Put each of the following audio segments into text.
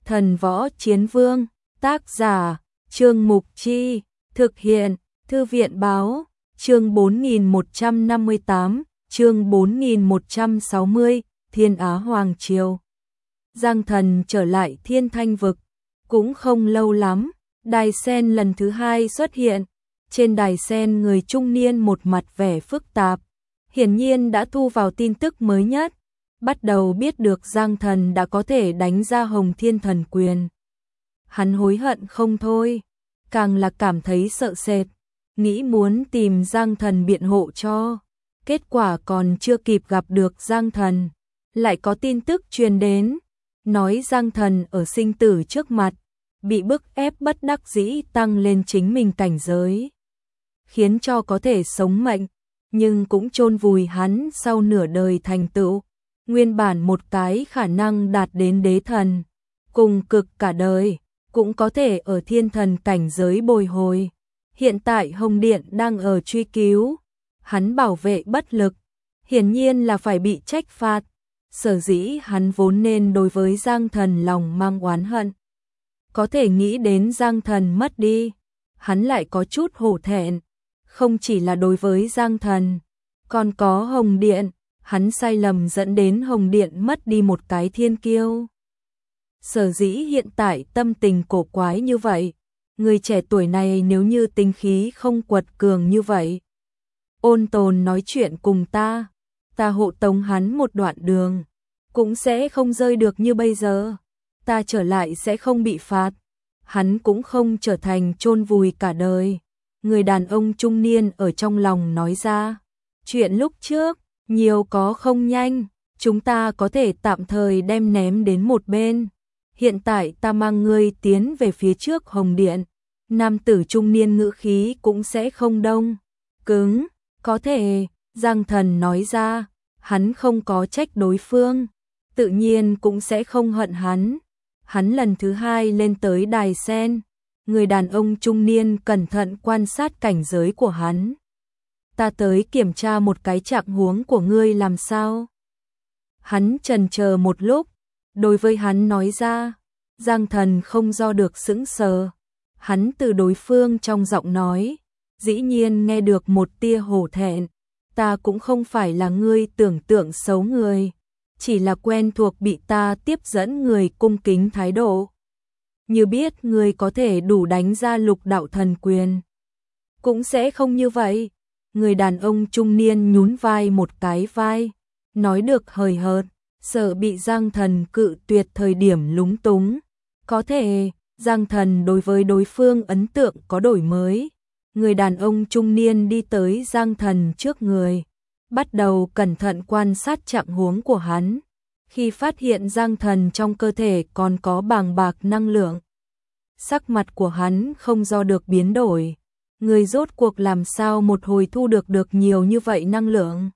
Thần Võ Chiến Vương, tác giả, Trương Mục Chi, thực hiện, Thư viện Báo, chương 4158, chương 4160, Thiên Á Hoàng Triều. Giang Thần trở lại Thiên Thanh Vực, cũng không lâu lắm, đài sen lần thứ hai xuất hiện. Trên đài sen người trung niên một mặt vẻ phức tạp, hiển nhiên đã thu vào tin tức mới nhất, bắt đầu biết được Giang Thần đã có thể đánh ra Hồng Thiên Thần Quyền. Hắn hối hận không thôi, càng là cảm thấy sợ sệt, nghĩ muốn tìm Giang Thần biện hộ cho. Kết quả còn chưa kịp gặp được Giang Thần, lại có tin tức truyền đến, nói Giang Thần ở sinh tử trước mặt, bị bức ép bất đắc dĩ tăng lên chính mình cảnh giới, khiến cho có thể sống mệnh, nhưng cũng chôn vùi hắn sau nửa đời thành tựu. Nguyên bản một cái khả năng đạt đến đế thần, cùng cực cả đời, cũng có thể ở thiên thần cảnh giới bồi hồi. Hiện tại Hồng Điện đang ở truy cứu, hắn bảo vệ bất lực, hiển nhiên là phải bị trách phạt. Sở dĩ hắn vốn nên đối với Giang Thần lòng mang oán hận. Có thể nghĩ đến Giang Thần mất đi, hắn lại có chút hổ thẹn, không chỉ là đối với Giang Thần, còn có Hồng Điện, hắn sai lầm dẫn đến Hồng Điện mất đi một cái thiên kiêu. Sở dĩ hiện tại tâm tình cổ quái như vậy, người trẻ tuổi này nếu như tính khí không quật cường như vậy, ôn tồn nói chuyện cùng ta hộ tống hắn một đoạn đường, cũng sẽ không rơi được như bây giờ, ta trở lại sẽ không bị phạt, hắn cũng không trở thành chôn vùi cả đời. Người đàn ông trung niên ở trong lòng nói ra, chuyện lúc trước, nhiều có không nhanh, chúng ta có thể tạm thời đem ném đến một bên. Hiện tại ta mang ngươi tiến về phía trước Hồng Điện. Nam tử trung niên ngữ khí cũng sẽ không đông cứng, có thể, Giang Thần nói ra, hắn không có trách đối phương, tự nhiên cũng sẽ không hận hắn. Hắn lần thứ hai lên tới đài sen, người đàn ông trung niên cẩn thận quan sát cảnh giới của hắn. Ta tới kiểm tra một cái trạng huống của ngươi làm sao? Hắn chần chờ một lúc, đối với hắn nói ra. Giang Thần không do được sững sờ, hắn từ đối phương trong giọng nói, dĩ nhiên nghe được một tia hổ thẹn. Ta cũng không phải là ngươi tưởng tượng xấu người, chỉ là quen thuộc bị ta tiếp dẫn người cung kính thái độ. Như biết ngươi có thể đủ đánh ra Lục Đạo Thần Quyền, cũng sẽ không như vậy. Người đàn ông trung niên nhún vai một cái vai, nói được hời hợt, sợ bị Giang Thần cự tuyệt thời điểm lúng túng. Có thể, Giang Thần đối với đối phương ấn tượng có đổi mới. Người đàn ông trung niên đi tới Giang Thần trước người, bắt đầu cẩn thận quan sát trạng huống của hắn. Khi phát hiện Giang Thần trong cơ thể còn có bàng bạc năng lượng, sắc mặt của hắn không do được biến đổi. Người rốt cuộc làm sao một hồi thu được nhiều như vậy năng lượng?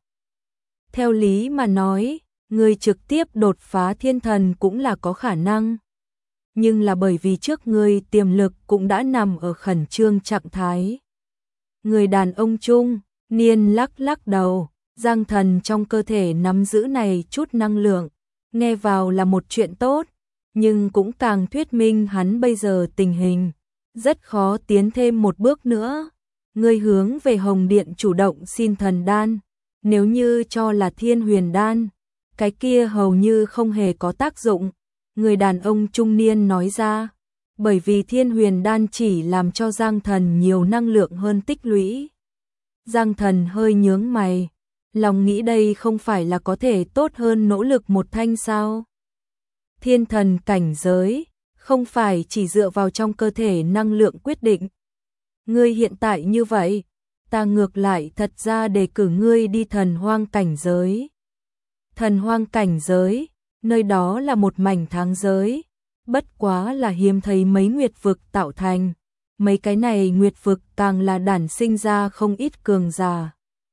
Theo lý mà nói, người trực tiếp đột phá thiên thần cũng là có khả năng. Nhưng là bởi vì trước người tiềm lực cũng đã nằm ở khẩn trương trạng thái. Người đàn ông trung niên lắc lắc đầu, Giang Thần trong cơ thể nắm giữ này chút năng lượng, nghe vào là một chuyện tốt, nhưng cũng càng thuyết minh hắn bây giờ tình hình rất khó tiến thêm một bước nữa. Ngươi hướng về Hồng Điện chủ động xin thần đan, nếu như cho là Thiên Huyền đan, cái kia hầu như không hề có tác dụng. Người đàn ông trung niên nói ra, bởi vì Thiên Huyền đan chỉ làm cho Giang Thần nhiều năng lượng hơn tích lũy. Giang Thần hơi nhướng mày, lòng nghĩ đây không phải là có thể tốt hơn nỗ lực một thanh sao? Thiên thần cảnh giới, không phải chỉ dựa vào trong cơ thể năng lượng quyết định. Ngươi hiện tại như vậy, ta ngược lại thật ra đề cử ngươi đi thần hoang cảnh giới. Thần hoang cảnh giới, nơi đó là một mảnh tháng giới, bất quá là hiếm thấy mấy nguyệt vực tạo thành. Mấy cái này nguyệt vực càng là đản sinh ra không ít cường giả.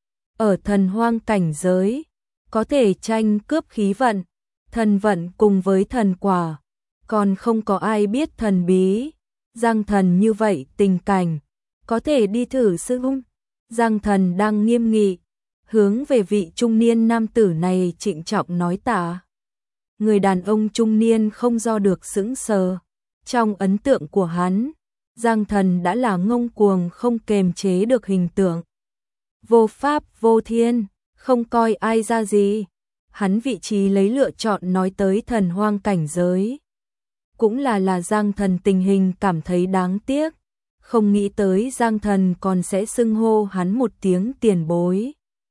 Ở thần hoang cảnh giới, có thể tranh cướp khí vận, thần vận cùng với thần quả, còn không có ai biết thần bí. Giang Thần như vậy tình cảnh, có thể đi thử sư hung. Giang Thần đang nghiêm nghị, hướng về vị trung niên nam tử này trịnh trọng nói tạ. người đàn ông trung niên không do được sững sờ. Trong ấn tượng của hắn, Giang Thần đã là ngông cuồng không kềm chế được hình tượng. Vô pháp vô thiên, không coi ai ra gì. Hắn vị trí lấy lựa chọn nói tới thần hoang cảnh giới. Cũng là Giang Thần tình hình cảm thấy đáng tiếc. Không nghĩ tới Giang Thần còn sẽ xưng hô hắn một tiếng tiền bối.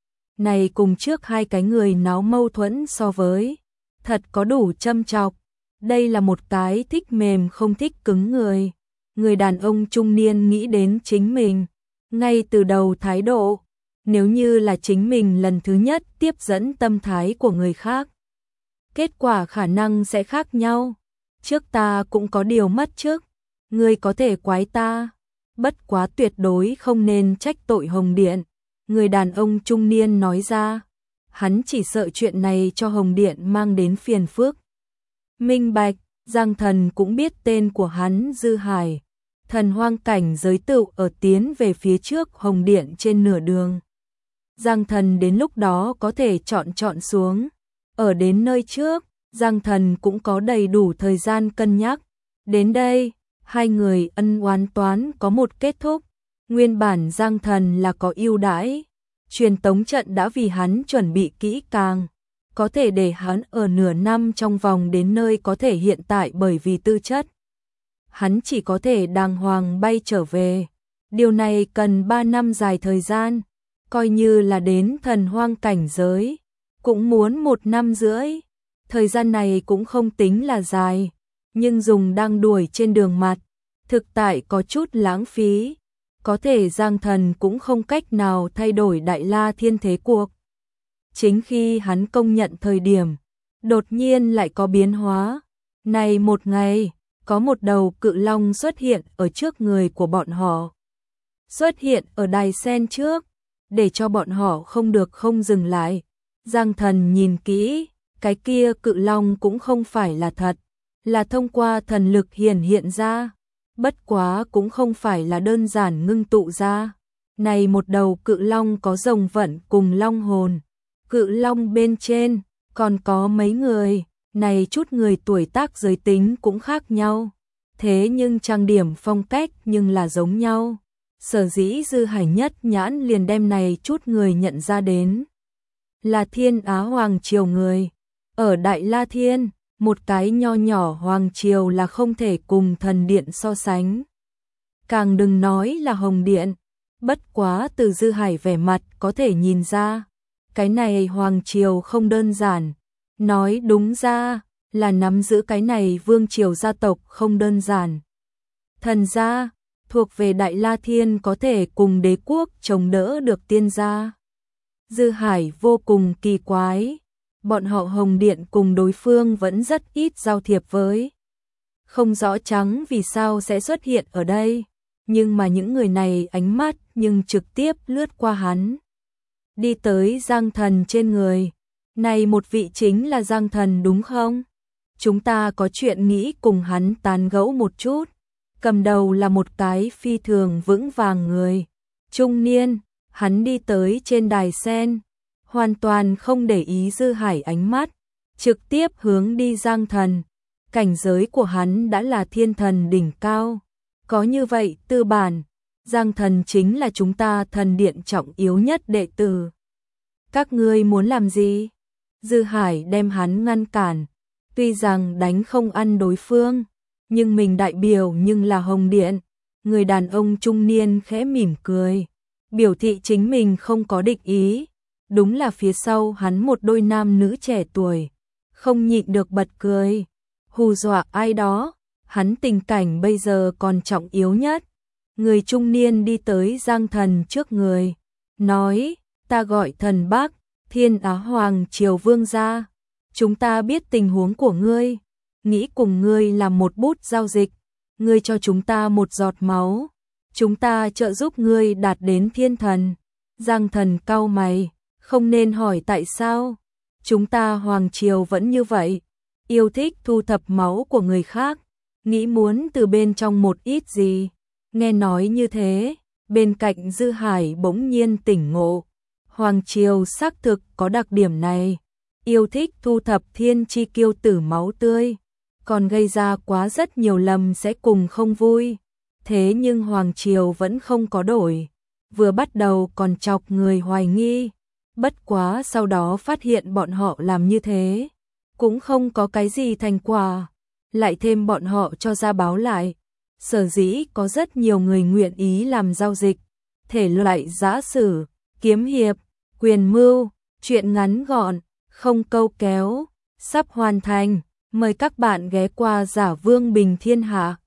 Này cùng trước hai cái người náo mâu thuẫn so với. Thật có đủ châm chọc. Đây là một cái thích mềm không thích cứng người. Người đàn ông trung niên nghĩ đến chính mình. Ngay từ đầu thái độ. Nếu như là chính mình lần thứ nhất tiếp dẫn tâm thái của người khác. Kết quả khả năng sẽ khác nhau. Trước ta cũng có điều mất trước. Ngươi có thể quái ta. Bất quá tuyệt đối không nên trách tội Hồng Điện. Người đàn ông trung niên nói ra. Hắn chỉ sợ chuyện này cho Hồng Điện mang đến phiền phức. Minh bạch, Giang Thần cũng biết tên của hắn Dư Hải. Thần hoang cảnh giới tựu ở tiến về phía trước Hồng Điện trên nửa đường. Giang Thần đến lúc đó có thể chọn xuống. Ở đến nơi trước, Giang Thần cũng có đầy đủ thời gian cân nhắc. Đến đây, hai người ân oán toán có một kết thúc. Nguyên bản Giang Thần là có ưu đãi. Truyền tống trận đã vì hắn chuẩn bị kỹ càng. Có thể để hắn ở nửa năm trong vòng đến nơi có thể hiện tại bởi vì tư chất. Hắn chỉ có thể đàng hoàng bay trở về. Điều này cần 3 năm dài thời gian. Coi như là đến thần hoang cảnh giới. Cũng muốn 1 năm rưỡi. Thời gian này cũng không tính là dài. Nhưng dùng đang đuổi trên đường mặt. Thực tại có chút lãng phí. Có thể Giang Thần cũng không cách nào thay đổi Đại La Thiên thế cuộc. Chính khi hắn công nhận thời điểm, đột nhiên lại có biến hóa. Này một ngày, có một đầu cự long xuất hiện ở trước người của bọn họ. Xuất hiện ở đài sen trước, để cho bọn họ không được không dừng lại. Giang Thần nhìn kỹ, cái kia cự long cũng không phải là thật, là thông qua thần lực hiện ra. Bất quá cũng không phải là đơn giản ngưng tụ ra. Này một đầu cự long có rồng vận cùng long hồn. Cự long bên trên, còn có mấy người, này chút người tuổi tác giới tính cũng khác nhau. Thế nhưng trang điểm phong cách nhưng là giống nhau. Sở dĩ Dư Hải nhất nhãn liền đem này chút người nhận ra đến. Là Thiên Á Hoàng Triều người. Ở Đại La Thiên, một cái nho nhỏ Hoàng Triều là không thể cùng thần điện so sánh. Càng đừng nói là Hồng Điện. Bất quá từ Dư Hải vẻ mặt có thể nhìn ra. Cái này Hoàng Triều không đơn giản. Nói đúng ra là nắm giữ cái này Vương Triều gia tộc không đơn giản. Thần gia, thuộc về Đại La Thiên có thể cùng đế quốc chống đỡ được tiên gia. Dư Hải vô cùng kỳ quái. Bọn họ Hồng Điện cùng đối phương vẫn rất ít giao thiệp với. Không rõ trắng vì sao sẽ xuất hiện ở đây. Nhưng mà những người này ánh mắt nhưng trực tiếp lướt qua hắn. Đi tới Giang Thần trên người. Này một vị chính là Giang Thần đúng không? Chúng ta có chuyện nghĩ cùng hắn tán gẫu một chút. Cầm đầu là một cái phi thường vững vàng người. Trung niên, hắn đi tới trên đài sen. Hoàn toàn không để ý Dư Hải ánh mắt. Trực tiếp hướng đi Giang Thần. Cảnh giới của hắn đã là thiên thần đỉnh cao. Có như vậy tư bản. Giang Thần chính là chúng ta thần điện trọng yếu nhất đệ tử. Các ngươi muốn làm gì? Dư Hải đem hắn ngăn cản. Tuy rằng đánh không ăn đối phương, nhưng mình đại biểu nhưng là Hồng Điện. Người đàn ông trung niên khẽ mỉm cười. Biểu thị chính mình không có địch ý. Đúng là phía sau hắn một đôi nam nữ trẻ tuổi. Không nhịn được bật cười. Hù dọa ai đó. Hắn tình cảnh bây giờ còn trọng yếu nhất. Người trung niên đi tới Giang Thần trước người. Nói, ta gọi Thần Bác, Thiên Á Hoàng Triều Vương gia. Chúng ta biết tình huống của ngươi. Nghĩ cùng ngươi làm một bút giao dịch. Ngươi cho chúng ta một giọt máu. Chúng ta trợ giúp ngươi đạt đến thiên thần. Giang Thần cau mày. Không nên hỏi tại sao. Chúng ta Hoàng Triều vẫn như vậy. Yêu thích thu thập máu của người khác. Nghĩ muốn từ bên trong một ít gì. Nghe nói như thế, bên cạnh Dư Hải bỗng nhiên tỉnh ngộ. Hoàng Triều xác thực có đặc điểm này. yêu thích thu thập thiên chi kiêu tử máu tươi, còn gây ra quá rất nhiều lầm sẽ cùng không vui. Thế nhưng Hoàng Triều vẫn không có đổi, vừa bắt đầu còn chọc người hoài nghi, bất quá sau đó phát hiện bọn họ làm như thế cũng không có cái gì thành quả, lại thêm bọn họ cho ra báo lại. Sở dĩ có rất nhiều người nguyện ý làm giao dịch, thể loại giã sử, kiếm hiệp, quyền mưu, chuyện ngắn gọn, không câu kéo, sắp hoàn thành. Mời các bạn ghé qua Giả Vương Bình Thiên Hạ.